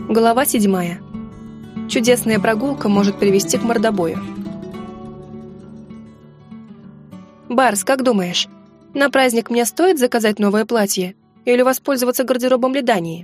Глава 7. Чудесная прогулка может привести к мордобою. Барс, как думаешь, на праздник мне стоит заказать новое платье или воспользоваться гардеробом Ледании?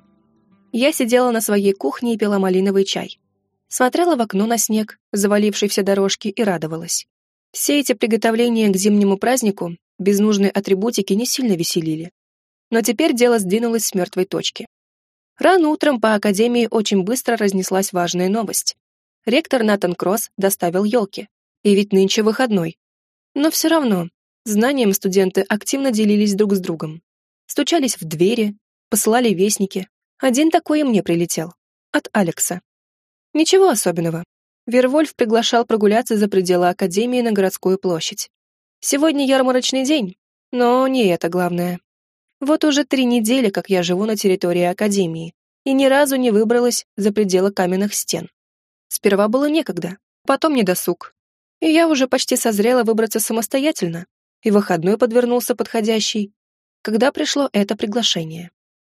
Я сидела на своей кухне и пила малиновый чай. Смотрела в окно на снег, заваливший все дорожки, и радовалась. Все эти приготовления к зимнему празднику без нужной атрибутики не сильно веселили. Но теперь дело сдвинулось с мертвой точки. Рано утром по академии очень быстро разнеслась важная новость. Ректор Натан Кросс доставил елки. И ведь нынче выходной. Но все равно, знанием студенты активно делились друг с другом. Стучались в двери, посылали вестники. Один такой и мне прилетел. От Алекса. Ничего особенного. Вервольф приглашал прогуляться за пределы академии на городскую площадь. Сегодня ярмарочный день, но не это главное. Вот уже 3 недели, как я живу на территории академии, и ни разу не выбралась за пределы каменных стен. Сперва было некогда, потом недосуг. И я уже почти созрела выбраться самостоятельно, и выходной подвернулся подходящий, когда пришло это приглашение.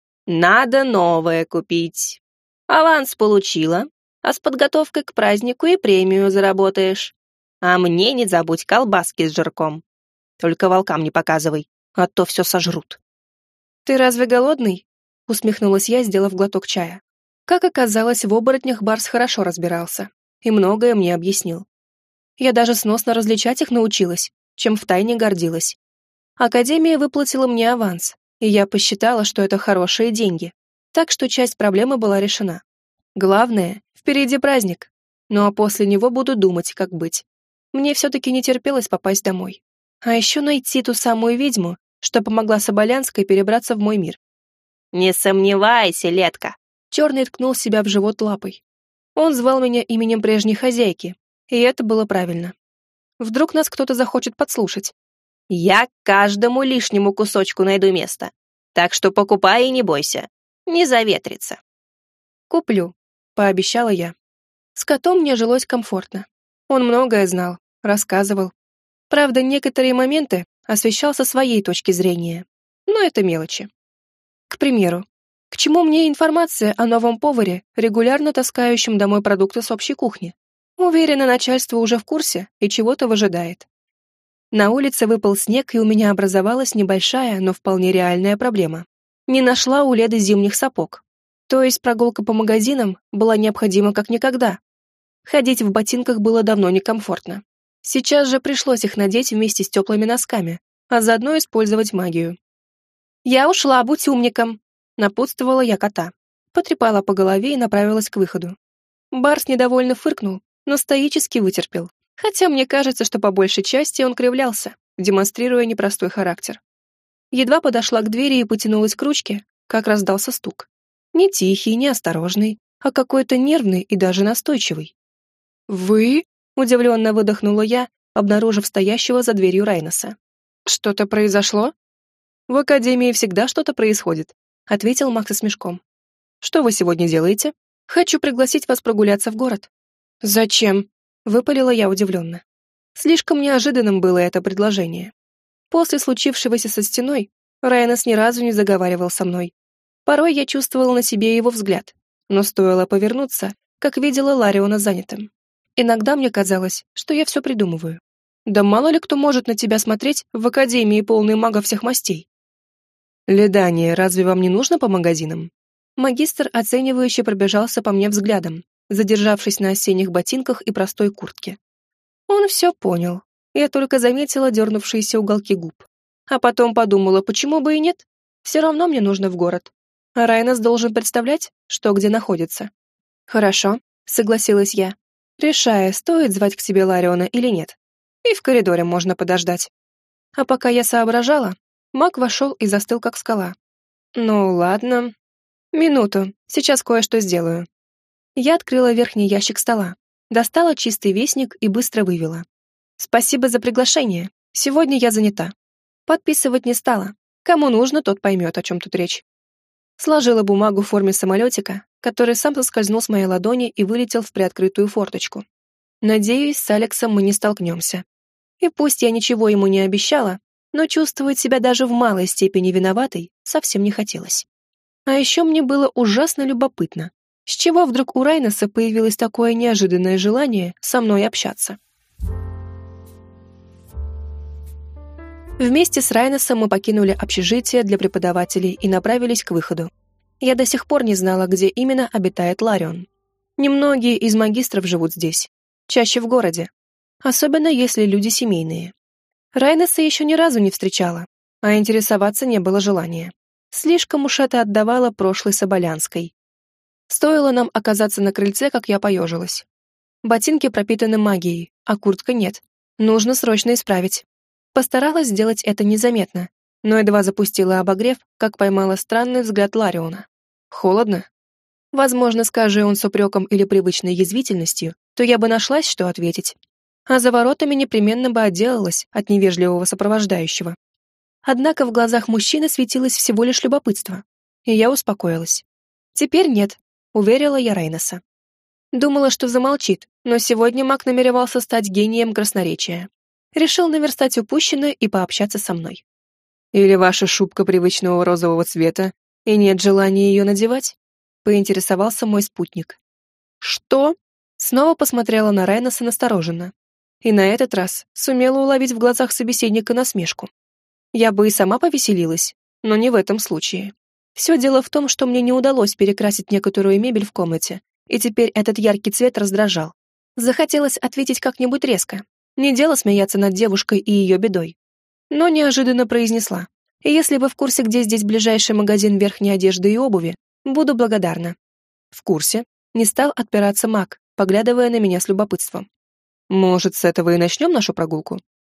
«Надо новое купить. Аванс получила, а с подготовкой к празднику и премию заработаешь. А мне не забудь колбаски с жирком. Только волкам не показывай, а то все сожрут». «Ты разве голодный?» — усмехнулась я, сделав глоток чая. Как оказалось, в оборотнях Барс хорошо разбирался и многое мне объяснил. Я даже сносно различать их научилась, чем втайне гордилась. Академия выплатила мне аванс, и я посчитала, что это хорошие деньги, так что часть проблемы была решена. Главное, впереди праздник, ну а после него буду думать, как быть. Мне все-таки не терпелось попасть домой. А еще найти ту самую ведьму, что помогла Соболянской перебраться в мой мир. «Не сомневайся, Летка!» Черный ткнул себя в живот лапой. Он звал меня именем прежней хозяйки, и это было правильно. Вдруг нас кто-то захочет подслушать. «Я каждому лишнему кусочку найду место, так что покупай и не бойся, не заветрится». «Куплю», — пообещала я. С котом мне жилось комфортно. Он многое знал, рассказывал. Правда, некоторые моменты освещал со своей точки зрения. Но это мелочи. К примеру, к чему мне информация о новом поваре, регулярно таскающем домой продукты с общей кухни? Уверена, начальство уже в курсе и чего-то выжидает. На улице выпал снег, и у меня образовалась небольшая, но вполне реальная проблема. Не нашла у Леды зимних сапог. То есть прогулка по магазинам была необходима как никогда. Ходить в ботинках было давно некомфортно. Сейчас же пришлось их надеть вместе с теплыми носками, а заодно использовать магию. «Я ушла, будь умником», — напутствовала я кота. Потрепала по голове и направилась к выходу. Барс недовольно фыркнул, но стоически вытерпел. Хотя мне кажется, что по большей части он кривлялся, демонстрируя непростой характер. Едва подошла к двери и потянулась к ручке, как раздался стук. Не тихий, не осторожный, а какой-то нервный и даже настойчивый. «Вы?» — удивленно выдохнула я, обнаружив стоящего за дверью Райноса. «Что-то произошло?» «В академии всегда что-то происходит», — ответил Макс со смешком. «Что вы сегодня делаете?» «Хочу пригласить вас прогуляться в город». «Зачем?» — выпалила я удивленно. Слишком неожиданным было это предложение. После случившегося со стеной Райнос ни разу не заговаривал со мной. Порой я чувствовала на себе его взгляд, но стоило повернуться, как видела Лариона занятым. Иногда мне казалось, что я все придумываю. Да мало ли кто может на тебя смотреть в академии, полной магов всех мастей. «Ледания, разве вам не нужно по магазинам?» Магистр оценивающе пробежался по мне взглядом, задержавшись на осенних ботинках и простой куртке. Он все понял. Я только заметила дернувшиеся уголки губ. А потом подумала, почему бы и нет? Все равно мне нужно в город. А Райнос должен представлять, что где находится. «Хорошо», — согласилась я, решая, стоит звать к себе Лариона или нет. И в коридоре можно подождать. А пока я соображала, маг вошел и застыл, как скала. «Ну, ладно. Минуту, сейчас кое-что сделаю». Я открыла верхний ящик стола, достала чистый вестник и быстро вывела. «Спасибо за приглашение. Сегодня я занята». Подписывать не стала. Кому нужно, тот поймет, о чем тут речь. Сложила бумагу в форме самолетика, который сам соскользнул с моей ладони и вылетел в приоткрытую форточку. Надеюсь, с Алексом мы не столкнемся. И пусть я ничего ему не обещала, но чувствовать себя даже в малой степени виноватой совсем не хотелось. А еще мне было ужасно любопытно, С чего вдруг у Райнеса появилось такое неожиданное желание со мной общаться? Вместе с Райнесом мы покинули общежитие для преподавателей и направились к выходу. Я до сих пор не знала, где именно обитает Ларион. Немногие из магистров живут здесь, чаще в городе, особенно если люди семейные. Райнеса еще ни разу не встречала, а интересоваться не было желания. Слишком уж это отдавало прошлой Соболянской. Стоило нам оказаться на крыльце, как я поежилась. Ботинки пропитаны магией, а куртка нет. Нужно срочно исправить. Постаралась сделать это незаметно, но едва запустила обогрев, как поймала странный взгляд Лариона. Холодно? Возможно, скажи он с упреком или привычной язвительностью, то я бы нашлась, что ответить. А за воротами непременно бы отделалась от невежливого сопровождающего. Однако в глазах мужчины светилось всего лишь любопытство, и я успокоилась. «Теперь нет», — уверила я Райнеса. Думала, что замолчит, но сегодня маг намеревался стать гением красноречия. Решил наверстать упущенное и пообщаться со мной. «Или ваша шубка привычного розового цвета, и нет желания ее надевать?» — поинтересовался мой спутник. «Что?» — снова посмотрела на Райнеса настороженно. И на этот раз сумела уловить в глазах собеседника насмешку. Я бы и сама повеселилась, но не в этом случае. Все дело в том, что мне не удалось перекрасить некоторую мебель в комнате, и теперь этот яркий цвет раздражал. Захотелось ответить как-нибудь резко. Не дело смеяться над девушкой и ее бедой. Но неожиданно произнесла. Если вы в курсе, где здесь ближайший магазин верхней одежды и обуви, буду благодарна. В курсе. Не стал отпираться маг, поглядывая на меня с любопытством. Может, с этого и начнем нашу прогулку?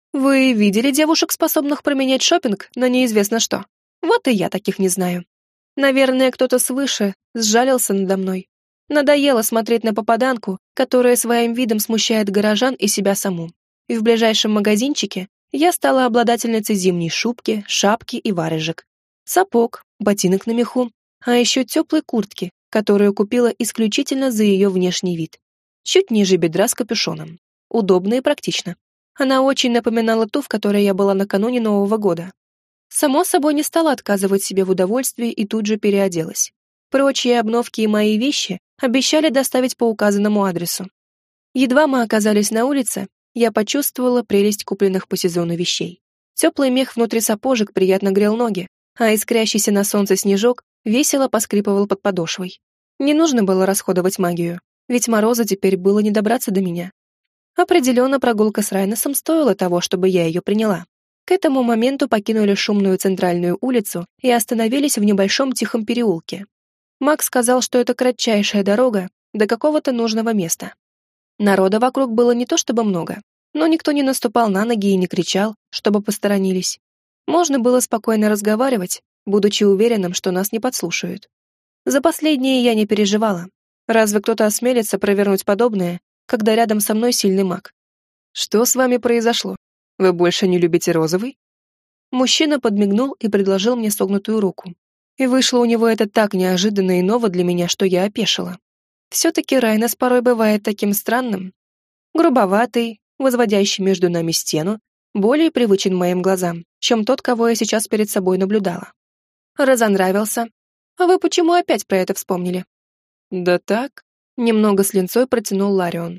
Вы видели девушек, способных променять шопинг на неизвестно что? Вот и я таких не знаю. Наверное, кто-то свыше сжалился надо мной. Надоело смотреть на попаданку, которая своим видом смущает горожан и себя саму. И в ближайшем магазинчике я стала обладательницей зимней шубки, шапки и варежек, сапог, ботинок на меху, а еще теплой куртки, которую купила исключительно за ее внешний вид. Чуть ниже бедра с капюшоном. Удобно и практично. Она очень напоминала ту, в которой я была накануне Нового года. Само собой, не стала отказывать себе в удовольствии и тут же переоделась. Прочие обновки и мои вещи обещали доставить по указанному адресу. Едва мы оказались на улице, я почувствовала прелесть купленных по сезону вещей. Теплый мех внутри сапожек приятно грел ноги, а искрящийся на солнце снежок весело поскрипывал под подошвой. Не нужно было расходовать магию, ведь мороза теперь было не добраться до меня. Определенно, прогулка с Райнесом стоила того, чтобы я ее приняла. К этому моменту покинули шумную центральную улицу и остановились в небольшом тихом переулке. Макс сказал, что это кратчайшая дорога до какого-то нужного места. Народа вокруг было не то чтобы много, но никто не наступал на ноги и не кричал, чтобы посторонились. Можно было спокойно разговаривать, будучи уверенным, что нас не подслушают. За последнее я не переживала. Разве кто-то осмелится провернуть подобное, когда рядом со мной сильный маг? Что с вами произошло? Вы больше не любите розовый? Мужчина подмигнул и предложил мне согнутую руку. И вышло у него это так неожиданно и ново для меня, что я опешила. Все-таки Райнес порой бывает таким странным. Грубоватый, возводящий между нами стену, более привычен моим глазам, чем тот, кого я сейчас перед собой наблюдала. Разонравился. А вы почему опять про это вспомнили? Да так, немного с линцой протянул Ларион.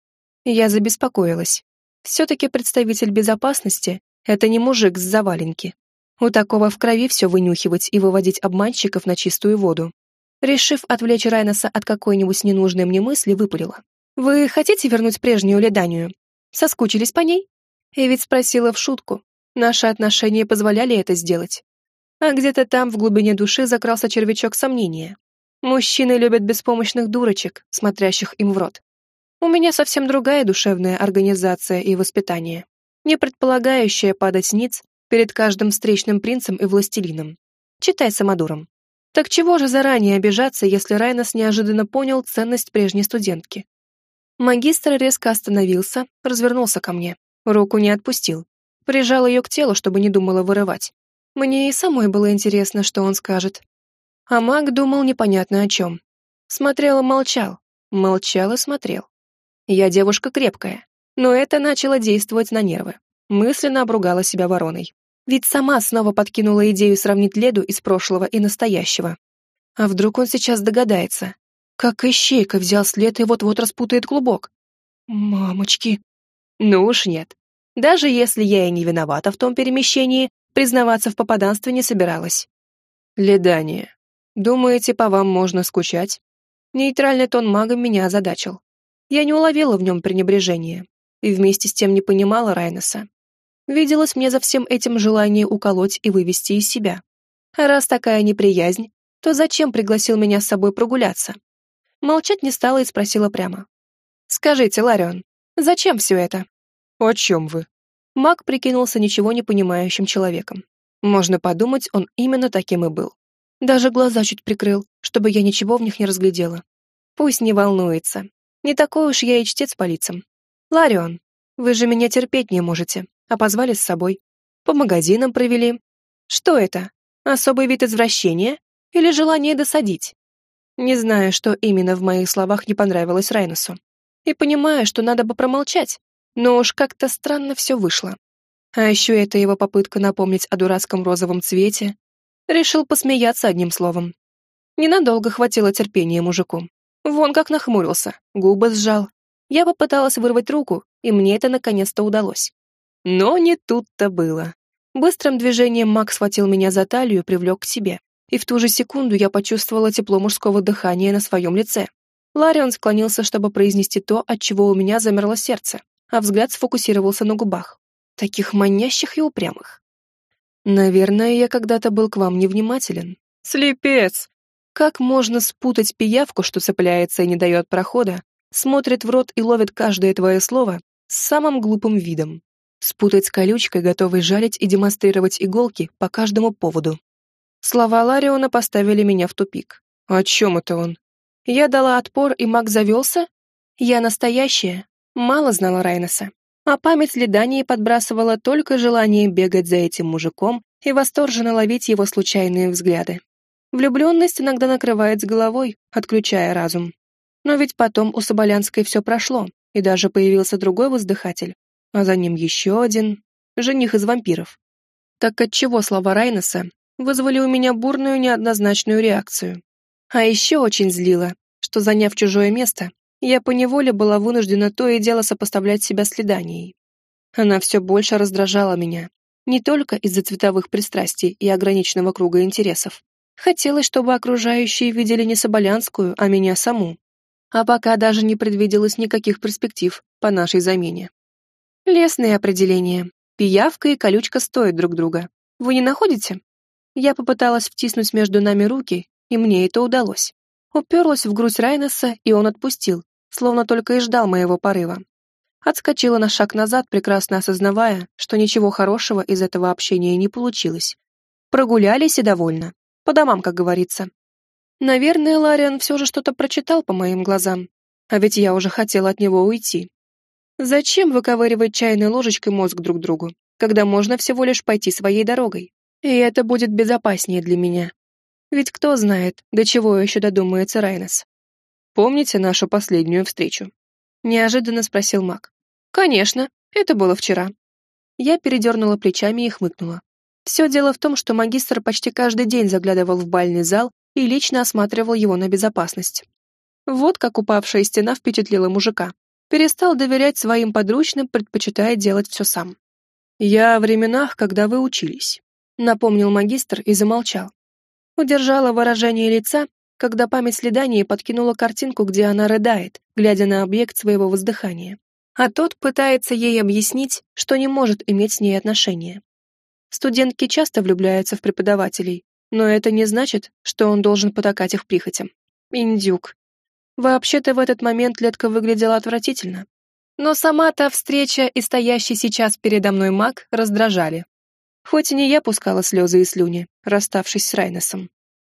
Я забеспокоилась. Все-таки представитель безопасности — это не мужик с заваленки. У такого в крови все вынюхивать и выводить обманщиков на чистую воду. Решив отвлечь Райнеса от какой-нибудь ненужной мне мысли, выпалила. «Вы хотите вернуть прежнюю Леданию? Соскучились по ней?» И ведь спросила в шутку. Наши отношения позволяли это сделать. А где-то там, в глубине души, закрался червячок сомнения. Мужчины любят беспомощных дурочек, смотрящих им в рот. У меня совсем другая душевная организация и воспитание, не предполагающая падать ниц перед каждым встречным принцем и властелином. Читай самодуром. Так чего же заранее обижаться, если Райнес неожиданно понял ценность прежней студентки? Магистр резко остановился, развернулся ко мне. Руку не отпустил. Прижал ее к телу, чтобы не думала вырывать. Мне и самой было интересно, что он скажет. А маг думал непонятно о чем. Смотрел и молчал. Молчал и смотрел. Я девушка крепкая, но это начало действовать на нервы. Мысленно обругала себя вороной. Ведь сама снова подкинула идею сравнить Леду из прошлого и настоящего. А вдруг он сейчас догадается? Как ищейка взял след и вот-вот распутает клубок. Мамочки. Ну уж нет. Даже если я и не виновата в том перемещении, признаваться в попаданстве не собиралась. Ледание. Думаете, по вам можно скучать? Нейтральный тон мага меня озадачил. Я не уловила в нем пренебрежения и вместе с тем не понимала Райнеса. Виделось мне за всем этим желание уколоть и вывести из себя. А раз такая неприязнь, то зачем пригласил меня с собой прогуляться? Молчать не стала и спросила прямо. «Скажите, Ларион, зачем все это?» «О чем вы?» Маг прикинулся ничего не понимающим человеком. Можно подумать, он именно таким и был. Даже глаза чуть прикрыл, чтобы я ничего в них не разглядела. Пусть не волнуется. Не такой уж я и чтец по лицам. «Ларион, вы же меня терпеть не можете, а позвали с собой. По магазинам провели. Что это? Особый вид извращения? Или желание досадить?» Не знаю, что именно в моих словах не понравилось Райносу. И понимаю, что надо бы промолчать, но уж как-то странно все вышло. А еще это его попытка напомнить о дурацком розовом цвете. Решил посмеяться одним словом. Ненадолго хватило терпения мужику. Вон как нахмурился, губы сжал. Я попыталась вырвать руку, и мне это наконец-то удалось. Но не тут-то было. Быстрым движением Макс схватил меня за талию и привлек к себе. И в ту же секунду я почувствовала тепло мужского дыхания на своем лице. Ларион склонился, чтобы произнести то, от чего у меня замерло сердце, а взгляд сфокусировался на губах. Таких манящих и упрямых. Наверное, я когда-то был к вам невнимателен. Слепец! Как можно спутать пиявку, что цепляется и не дает прохода, смотрит в рот и ловит каждое твое слово с самым глупым видом? Спутать с колючкой, готовой жалить и демонстрировать иголки по каждому поводу. Слова Лариона поставили меня в тупик. О чем это он? Я дала отпор, и маг завелся? Я настоящая? Мало знала Райнеса. А память ледания подбрасывала только желание бегать за этим мужиком и восторженно ловить его случайные взгляды. Влюбленность иногда накрывает с головой, отключая разум. Но ведь потом у Соболянской все прошло, и даже появился другой воздыхатель, а за ним еще один, жених из вампиров. Так отчего слова Райнеса вызвали у меня бурную неоднозначную реакцию? А еще очень злило, что, заняв чужое место, я поневоле была вынуждена то и дело сопоставлять себя с Леданией. Она все больше раздражала меня, не только из-за цветовых пристрастий и ограниченного круга интересов. Хотелось, чтобы окружающие видели не Соболянскую, а меня саму. А пока даже не предвиделось никаких перспектив по нашей замене. Лесные определения. Пиявка и колючка стоят друг друга. Вы не находите? Я попыталась втиснуть между нами руки, и мне это удалось. Уперлась в грудь Райнеса, и он отпустил, словно только и ждал моего порыва. Отскочила на шаг назад, прекрасно осознавая, что ничего хорошего из этого общения не получилось. Прогулялись и довольно. По домам, как говорится. Наверное, Ларион все же что-то прочитал по моим глазам. А ведь я уже хотела от него уйти. Зачем выковыривать чайной ложечкой мозг друг другу, когда можно всего лишь пойти своей дорогой? И это будет безопаснее для меня. Ведь кто знает, до чего еще додумается Райнес. Помните нашу последнюю встречу? Неожиданно спросил маг. Конечно, это было вчера. Я передернула плечами и хмыкнула. Все дело в том, что магистр почти каждый день заглядывал в бальный зал и лично осматривал его на безопасность. Вот как упавшая стена впечатлила мужика. Перестал доверять своим подручным, предпочитая делать все сам. «Я о временах, когда вы учились», — напомнил магистр и замолчал. Удержала выражение лица, когда память следания подкинула картинку, где она рыдает, глядя на объект своего воздыхания. А тот пытается ей объяснить, что не может иметь с ней отношения. Студентки часто влюбляются в преподавателей, но это не значит, что он должен потакать их прихотям. Индюк. Вообще-то в этот момент Летка выглядела отвратительно. Но сама та встреча и стоящий сейчас передо мной маг раздражали. Хоть и не я пускала слезы и слюни, расставшись с Райнесом.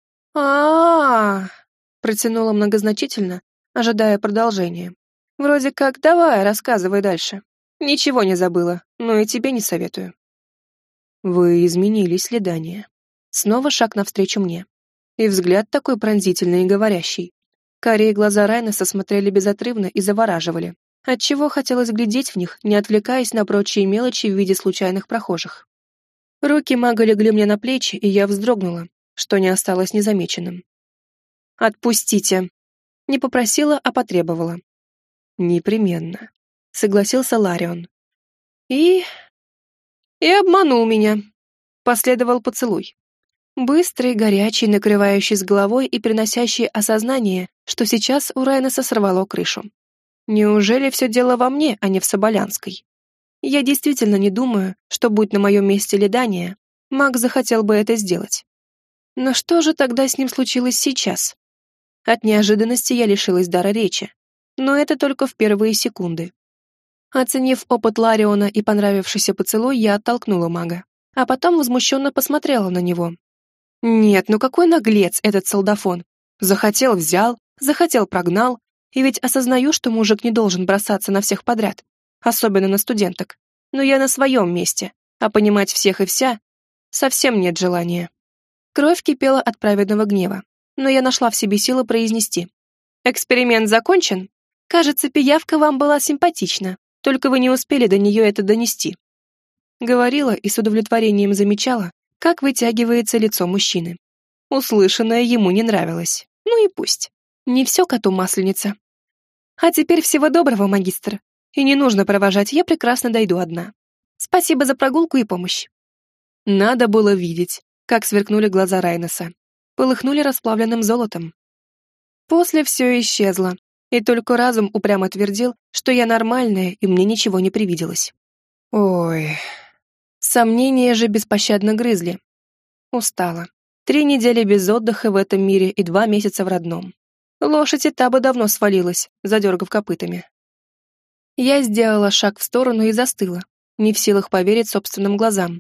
Протянула многозначительно, ожидая продолжения. Вроде как «давай, рассказывай дальше». Ничего не забыла, но и тебе не советую. Вы изменились, Ледания. Снова шаг навстречу мне. И взгляд такой пронзительный и говорящий. Карие глаза Райнеса смотрели безотрывно и завораживали, отчего хотелось глядеть в них, не отвлекаясь на прочие мелочи в виде случайных прохожих. Руки мага легли мне на плечи, и я вздрогнула, что не осталось незамеченным. «Отпустите!» Не попросила, а потребовала. «Непременно», — согласился Ларион. И обманул меня. Последовал поцелуй. Быстрый, горячий, накрывающий с головой и приносящий осознание, что сейчас у Райнеса сорвало крышу. Неужели все дело во мне, а не в Соболянской? Я действительно не думаю, что, будь на моем месте Ледания, маг захотел бы это сделать. Но что же тогда с ним случилось сейчас? От неожиданности я лишилась дара речи, но это только в первые секунды. Оценив опыт Лариона и понравившийся поцелуй, я оттолкнула мага, а потом возмущенно посмотрела на него. Нет, ну какой наглец этот солдафон. Захотел — взял, захотел — прогнал, и ведь осознаю, что мужик не должен бросаться на всех подряд, особенно на студенток. Но я на своем месте, а понимать всех и вся совсем нет желания. Кровь кипела от праведного гнева, но я нашла в себе силы произнести. «Эксперимент закончен? Кажется, пиявка вам была симпатична, только вы не успели до нее это донести». Говорила и с удовлетворением замечала, как вытягивается лицо мужчины. Услышанное ему не нравилось. Ну и пусть. Не все коту масленица. А теперь всего доброго, магистр. И не нужно провожать, я прекрасно дойду одна. Спасибо за прогулку и помощь. Надо было видеть, как сверкнули глаза Райнеса. Полыхнули расплавленным золотом. После все исчезло, и только разум упрямо твердил, что я нормальная, и мне ничего не привиделось. Ой... Сомнения же беспощадно грызли. Устала. 3 недели без отдыха в этом мире и 2 месяца в родном. Лошадь и та бы давно свалилась, задергав копытами. Я сделала шаг в сторону и застыла, не в силах поверить собственным глазам.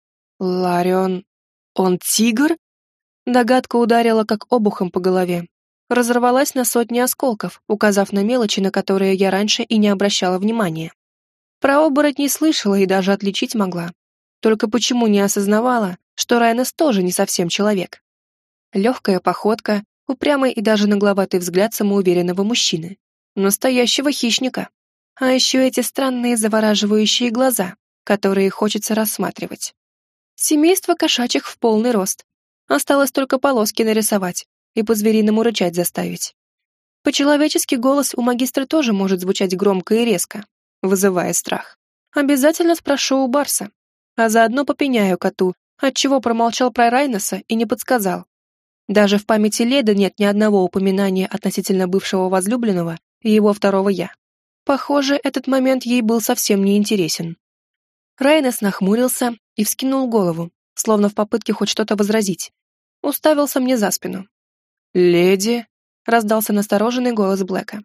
Ларион... Он тигр? Догадка ударила как обухом по голове. Разорвалась на сотни осколков, указав на мелочи, на которые я раньше и не обращала внимания. Про оборотней слышала и даже отличить могла. Только почему не осознавала, что Райнес тоже не совсем человек? Легкая походка, упрямый и даже нагловатый взгляд самоуверенного мужчины. Настоящего хищника. А еще эти странные завораживающие глаза, которые хочется рассматривать. Семейство кошачьих в полный рост. Осталось только полоски нарисовать и по-звериному рычать заставить. По-человечески голос у магистра тоже может звучать громко и резко, вызывая страх. Обязательно спрошу у Барса, а заодно попеняю коту, отчего промолчал про Райнеса и не подсказал. Даже в памяти Леда нет ни одного упоминания относительно бывшего возлюбленного и его второго «я». Похоже, этот момент ей был совсем не интересен. Райнес нахмурился и вскинул голову, словно в попытке хоть что-то возразить. Уставился мне за спину. «Леди», — раздался настороженный голос Блэка.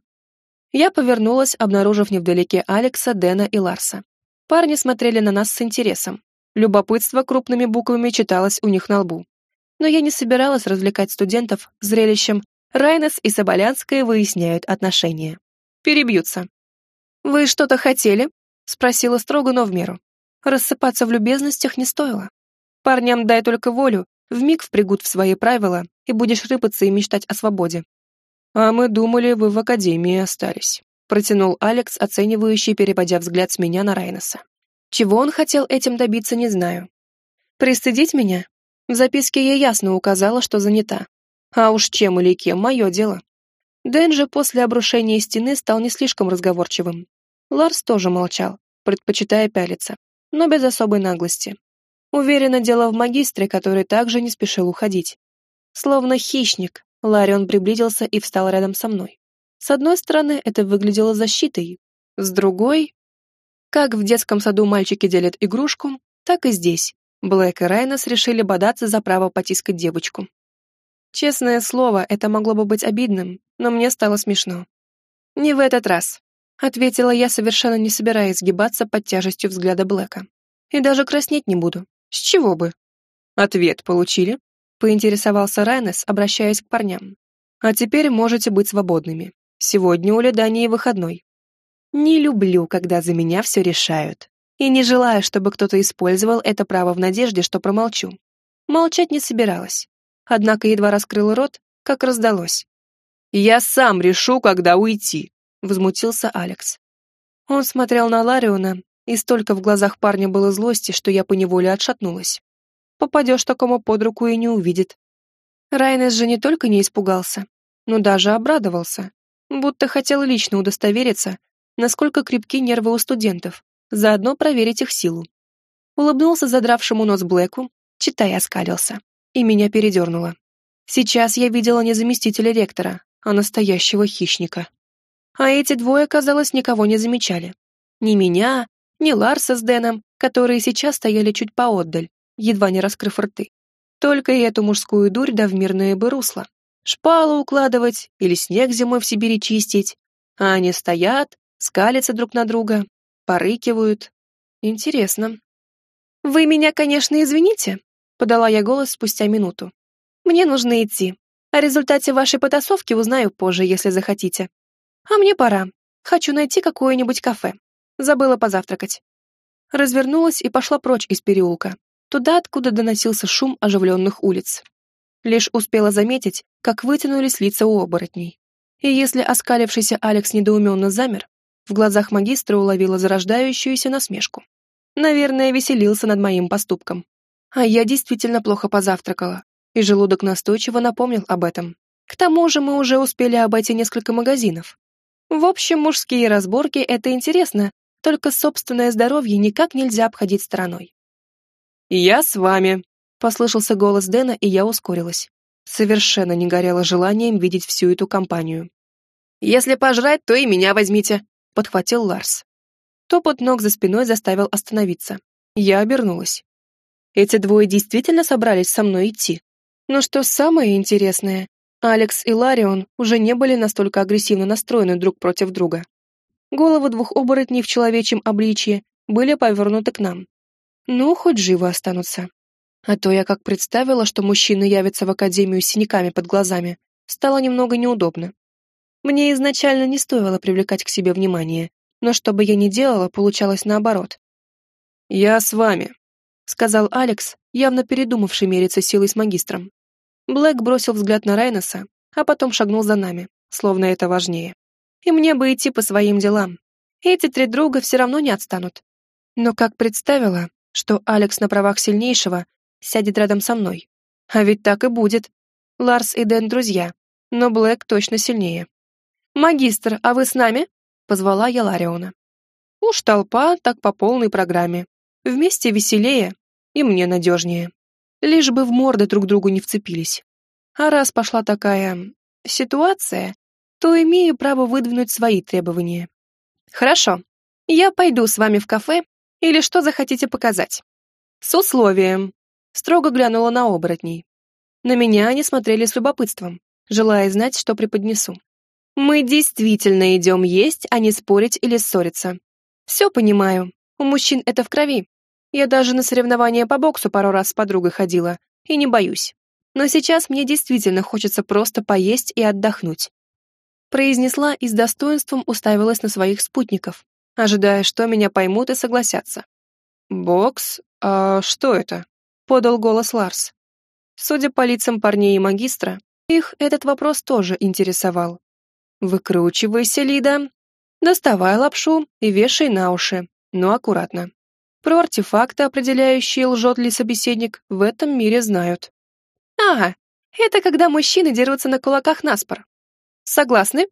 Я повернулась, обнаружив невдалеке Алекса, Дэна и Ларса. Парни смотрели на нас с интересом. Любопытство крупными буквами читалось у них на лбу. Но я не собиралась развлекать студентов зрелищем «Райнес и Соболянская выясняют отношения». Перебьются. «Вы что-то хотели?» — спросила строго, но в меру. Рассыпаться в любезностях не стоило. Парням дай только волю, вмиг впрягут в свои правила, и будешь рыпаться и мечтать о свободе. «А мы думали, вы в академии остались», — протянул Алекс, оценивающий, переводя взгляд с меня на Райнеса. Чего он хотел этим добиться, не знаю. Пристыдить меня? В записке я ясно указала, что занята. А уж чем или кем — мое дело. Дэн же после обрушения стены стал не слишком разговорчивым. Ларс тоже молчал, предпочитая пялиться, но без особой наглости. Уверена, дело в магистре, который также не спешил уходить. Словно хищник, Ларион приблизился и встал рядом со мной. С одной стороны, это выглядело защитой, с другой... Как в детском саду мальчики делят игрушку, так и здесь. Блэк и Райнес решили бодаться за право потискать девочку. Честное слово, это могло бы быть обидным, но мне стало смешно. «Не в этот раз», — ответила я, совершенно не собираясь сгибаться под тяжестью взгляда Блэка. «И даже краснеть не буду. С чего бы?» «Ответ получили?» — поинтересовался Райнес, обращаясь к парням. «А теперь можете быть свободными. Сегодня у Ледании выходной». Не люблю, когда за меня все решают. И не желаю, чтобы кто-то использовал это право в надежде, что промолчу. Молчать не собиралась. Однако едва раскрыла рот, как раздалось. «Я сам решу, когда уйти», — возмутился Алекс. Он смотрел на Лариона, и столько в глазах парня было злости, что я поневоле отшатнулась. Попадешь такому под руку и не увидит. Райнес же не только не испугался, но даже обрадовался, будто хотел лично удостовериться, насколько крепки нервы у студентов, заодно проверить их силу. Улыбнулся задравшему нос Блэку, читай оскалился, и меня передернуло. Сейчас я видела не заместителя ректора, а настоящего хищника. А эти двое, казалось, никого не замечали. Ни меня, ни Ларса с Дэном, которые сейчас стояли чуть поотдаль, едва не раскрыв рты. Только и эту мужскую дурь да в мирное бы русло. Шпалу укладывать или снег зимой в Сибири чистить. А они стоят, скалятся друг на друга, порыкивают. Интересно. «Вы меня, конечно, извините», — подала я голос спустя минуту. «Мне нужно идти. О результате вашей потасовки узнаю позже, если захотите. А мне пора. Хочу найти какое-нибудь кафе. Забыла позавтракать». Развернулась и пошла прочь из переулка, туда, откуда доносился шум оживленных улиц. Лишь успела заметить, как вытянулись лица у оборотней. И если оскалившийся Алекс недоуменно замер, в глазах магистра уловила зарождающуюся насмешку. Наверное, веселился над моим поступком. А я действительно плохо позавтракала, и желудок настойчиво напомнил об этом. К тому же мы уже успели обойти несколько магазинов. В общем, мужские разборки — это интересно, только собственное здоровье никак нельзя обходить стороной. «Я с вами», — послышался голос Дэна, и я ускорилась. Совершенно не горело желанием видеть всю эту компанию. «Если пожрать, то и меня возьмите», — подхватил Ларс. Топот ног за спиной заставил остановиться. Я обернулась. Эти двое действительно собрались со мной идти. Но что самое интересное, Алекс и Ларион уже не были настолько агрессивно настроены друг против друга. Головы двух оборотней в человечьем обличье были повернуты к нам. Ну, хоть живы останутся. А то я как представила, что мужчины явятся в академию с синяками под глазами, стало немного неудобно. Мне изначально не стоило привлекать к себе внимание, но что бы я ни делала, получалось наоборот. «Я с вами», — сказал Алекс, явно передумавший мериться силой с магистром. Блэк бросил взгляд на Райноса, а потом шагнул за нами, словно это важнее. И мне бы идти по своим делам. Эти три друга все равно не отстанут. Но как представила, что Алекс на правах сильнейшего сядет рядом со мной. А ведь так и будет. Ларс и Дэн друзья, но Блэк точно сильнее. «Магистр, а вы с нами?» — позвала я Лариона. Уж толпа, так по полной программе. Вместе веселее и мне надежнее. Лишь бы в морды друг другу не вцепились. А раз пошла такая ситуация, то имею право выдвинуть свои требования. Хорошо, я пойду с вами в кафе или что захотите показать. С условием. Строго глянула на оборотней. На меня они смотрели с любопытством, желая знать, что преподнесу. Мы действительно идем есть, а не спорить или ссориться. Все понимаю, у мужчин это в крови. Я даже на соревнования по боксу пару раз с подругой ходила, и не боюсь. Но сейчас мне действительно хочется просто поесть и отдохнуть. Произнесла и с достоинством уставилась на своих спутников, ожидая, что меня поймут и согласятся. «Бокс? А что это?» — подал голос Ларс. Судя по лицам парней и магистра, их этот вопрос тоже интересовал. «Выкручивайся, Лида. Доставай лапшу и вешай на уши, но аккуратно. Про артефакты, определяющие, лжет ли собеседник, в этом мире знают». «Ага, это когда мужчины дерутся на кулаках наспор». «Согласны?»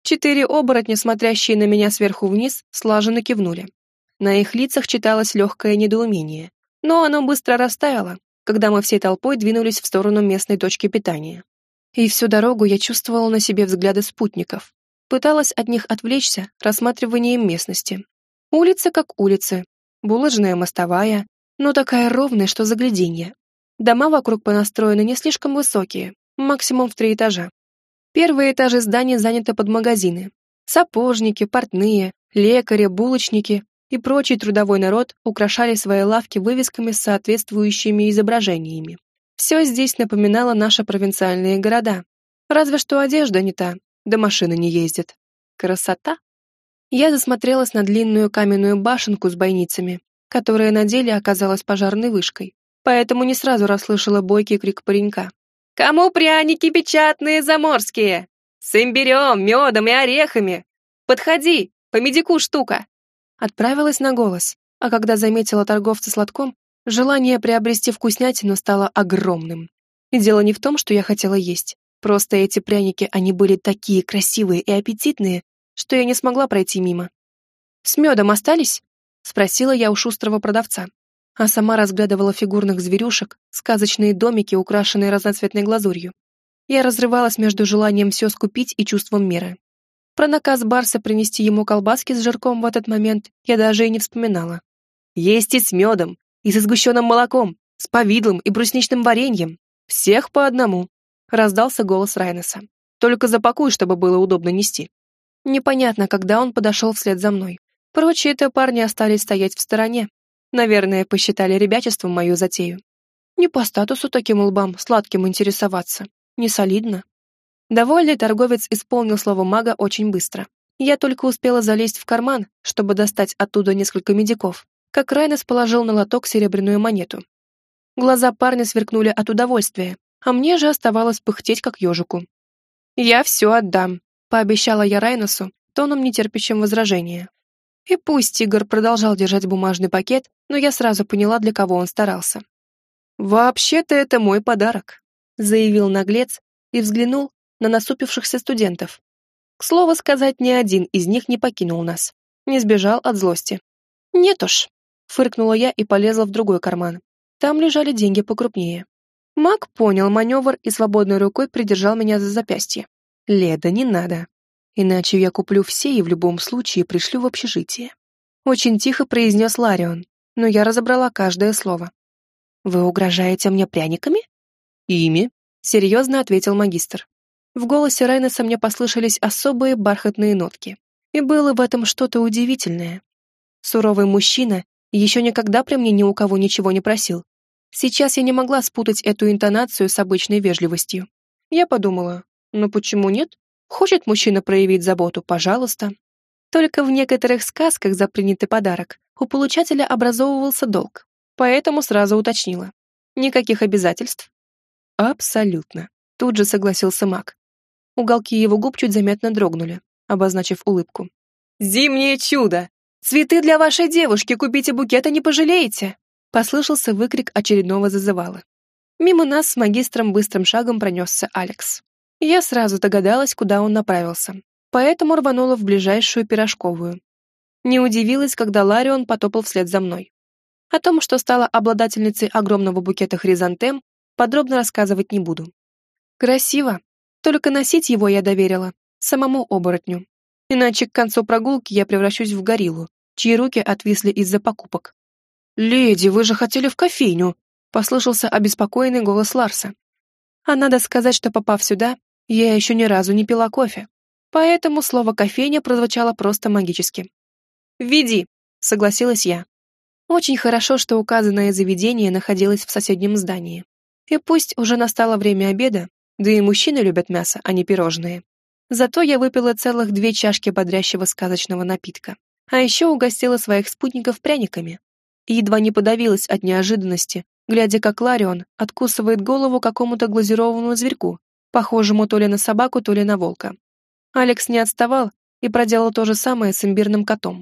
4 оборотня, смотрящие на меня сверху вниз, слаженно кивнули. На их лицах читалось легкое недоумение, но оно быстро растаяло, когда мы всей толпой двинулись в сторону местной точки питания. И всю дорогу я чувствовала на себе взгляды спутников. Пыталась от них отвлечься рассматриванием местности. Улицы как улицы, булыжная мостовая, но такая ровная, что загляденье. Дома вокруг понастроены не слишком высокие, максимум в 3 этажа. Первые этажи зданий заняты под магазины. Сапожники, портные, лекари, булочники и прочий трудовой народ украшали свои лавки вывесками с соответствующими изображениями. Все здесь напоминало наши провинциальные города. Разве что одежда не та, да машины не ездят. Красота! Я засмотрелась на длинную каменную башенку с бойницами, которая на деле оказалась пожарной вышкой, поэтому не сразу расслышала бойкий крик паренька. «Кому пряники печатные заморские? С имбирем, медом и орехами! Подходи, по медику штука!» Отправилась на голос, а когда заметила торговца сладком, желание приобрести вкуснятину стало огромным. И дело не в том, что я хотела есть. Просто эти пряники, они были такие красивые и аппетитные, что я не смогла пройти мимо. «С медом остались?» — спросила я у шустрого продавца, а сама разглядывала фигурных зверюшек, сказочные домики, украшенные разноцветной глазурью. Я разрывалась между желанием все скупить и чувством меры. Про наказ Барса принести ему колбаски с жирком в этот момент я даже и не вспоминала. «Есть и с медом, и со сгущенным молоком, с повидлом и брусничным вареньем. Всех по одному», — раздался голос Райнеса. «Только запакуй, чтобы было удобно нести». Непонятно, когда он подошел вслед за мной. Прочие-то парни остались стоять в стороне. Наверное, посчитали ребячеством мою затею. Не по статусу таким лбам сладким интересоваться. Не солидно. Довольный торговец исполнил слово мага очень быстро. Я только успела залезть в карман, чтобы достать оттуда несколько медиков, как Райнес положил на лоток серебряную монету. Глаза парня сверкнули от удовольствия, а мне же оставалось пыхтеть, как ежику. «Я все отдам», — пообещала я Райнесу, тоном нетерпящим возражения. И пусть Игорь продолжал держать бумажный пакет, но я сразу поняла, для кого он старался. «Вообще-то это мой подарок», — заявил наглец и взглянул на насупившихся студентов. К слову сказать, ни один из них не покинул нас, не сбежал от злости. «Нет уж», — фыркнула я и полезла в другой карман. Там лежали деньги покрупнее. Маг понял маневр и свободной рукой придержал меня за запястье. «Леда, не надо. Иначе я куплю все и в любом случае пришлю в общежитие». Очень тихо произнес Ларион, но я разобрала каждое слово. «Вы угрожаете мне пряниками?» «Ими», — серьезно ответил магистр. В голосе Райнеса мне послышались особые бархатные нотки. И было в этом что-то удивительное. Суровый мужчина еще никогда при мне ни у кого ничего не просил. Сейчас я не могла спутать эту интонацию с обычной вежливостью. Я подумала, ну почему нет? Хочет мужчина проявить заботу, пожалуйста. Только в некоторых сказках за принятый подарок у получателя образовывался долг, поэтому сразу уточнила. Никаких обязательств? Абсолютно. Тут же согласился маг. Уголки его губ чуть заметно дрогнули, обозначив улыбку. «Зимнее чудо! Цветы для вашей девушки, купите букет, а не пожалеете!» Послышался выкрик очередного зазывала. Мимо нас с магистром быстрым шагом пронесся Алекс. Я сразу догадалась, куда он направился, поэтому рванула в ближайшую пирожковую. Не удивилась, когда Ларион потопал вслед за мной. О том, что стала обладательницей огромного букета хризантем, подробно рассказывать не буду. Красиво. Только носить его я доверила самому оборотню. Иначе к концу прогулки я превращусь в гориллу, чьи руки отвисли из-за покупок. «Леди, вы же хотели в кофейню!» — послышался обеспокоенный голос Ларса. А надо сказать, что, попав сюда, я еще ни разу не пила кофе. Поэтому слово «кофейня» прозвучало просто магически. «Веди», — согласилась я. Очень хорошо, что указанное заведение находилось в соседнем здании. И пусть уже настало время обеда, да и мужчины любят мясо, а не пирожные. Зато я выпила целых 2 чашки бодрящего сказочного напитка. А еще угостила своих спутников пряниками. И едва не подавилась от неожиданности, глядя, как Ларион откусывает голову какому-то глазированному зверьку, похожему то ли на собаку, то ли на волка. Алекс не отставал и проделал то же самое с имбирным котом.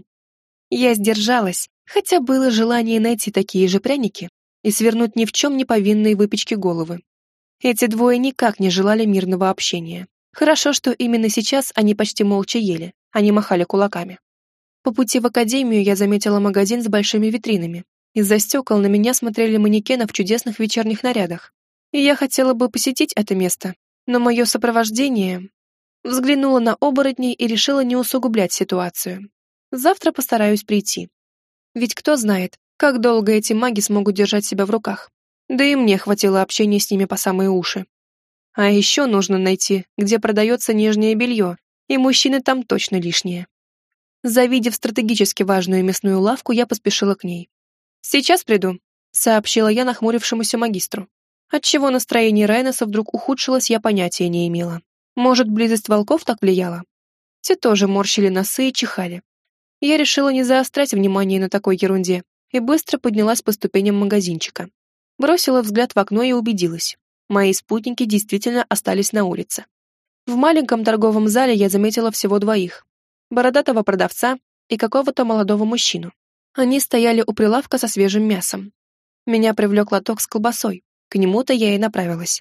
Я сдержалась, хотя было желание найти такие же пряники и свернуть ни в чем не повинные выпечки головы. Эти двое никак не желали мирного общения. Хорошо, что именно сейчас они почти молча ели, а не махали кулаками. По пути в академию я заметила магазин с большими витринами. Из-за стекол на меня смотрели манекены в чудесных вечерних нарядах. И я хотела бы посетить это место, но мое сопровождение... Взглянула на оборотней и решила не усугублять ситуацию. Завтра постараюсь прийти. Ведь кто знает, как долго эти маги смогут держать себя в руках. Да и мне хватило общения с ними по самые уши. А еще нужно найти, где продается нижнее белье, и мужчины там точно лишние. Завидев стратегически важную мясную лавку, я поспешила к ней. «Сейчас приду», — сообщила я нахмурившемуся магистру. Отчего настроение Райнеса вдруг ухудшилось, я понятия не имела. Может, близость волков так влияла? Те тоже морщили носы и чихали. Я решила не заострять внимание на такой ерунде и быстро поднялась по ступеням магазинчика. Бросила взгляд в окно и убедилась. Мои спутники действительно остались на улице. В маленьком торговом зале я заметила всего 2: бородатого продавца и какого-то молодого мужчину. Они стояли у прилавка со свежим мясом. Меня привлек лоток с колбасой, к нему-то я и направилась.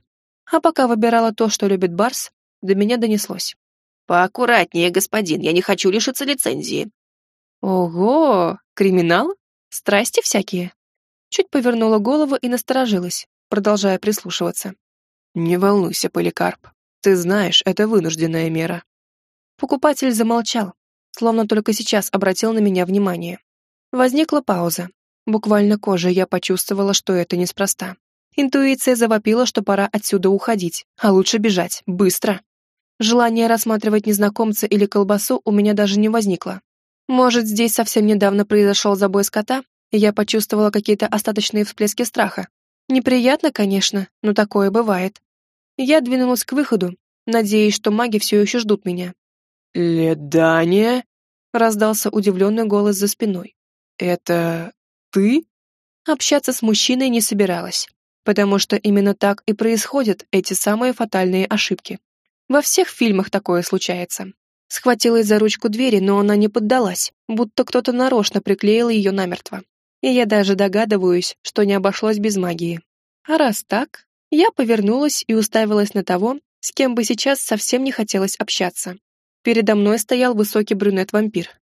А пока выбирала то, что любит Барс, до меня донеслось. «Поаккуратнее, господин, я не хочу лишиться лицензии». Ого, криминал? Страсти всякие? Чуть повернула голову и насторожилась, продолжая прислушиваться. Не волнуйся, Поликарп. Ты знаешь, это вынужденная мера. Покупатель замолчал, словно только сейчас обратил на меня внимание. Возникла пауза. Буквально кожей я почувствовала, что это неспроста. Интуиция завопила, что пора отсюда уходить, а лучше бежать, быстро. Желание рассматривать незнакомца или колбасу у меня даже не возникло. Может, здесь совсем недавно произошел забой скота, и я почувствовала какие-то остаточные всплески страха. Неприятно, конечно, но такое бывает. Я двинулась к выходу, надеясь, что маги все еще ждут меня. «Ледания?» — раздался удивленный голос за спиной. «Это ты?» Общаться с мужчиной не собиралась, потому что именно так и происходят эти самые фатальные ошибки. Во всех фильмах такое случается. Схватилась за ручку двери, но она не поддалась, будто кто-то нарочно приклеил ее намертво. И я даже догадываюсь, что не обошлось без магии. А раз так, я повернулась и уставилась на того, с кем бы сейчас совсем не хотелось общаться. Передо мной стоял высокий брюнет-вампир,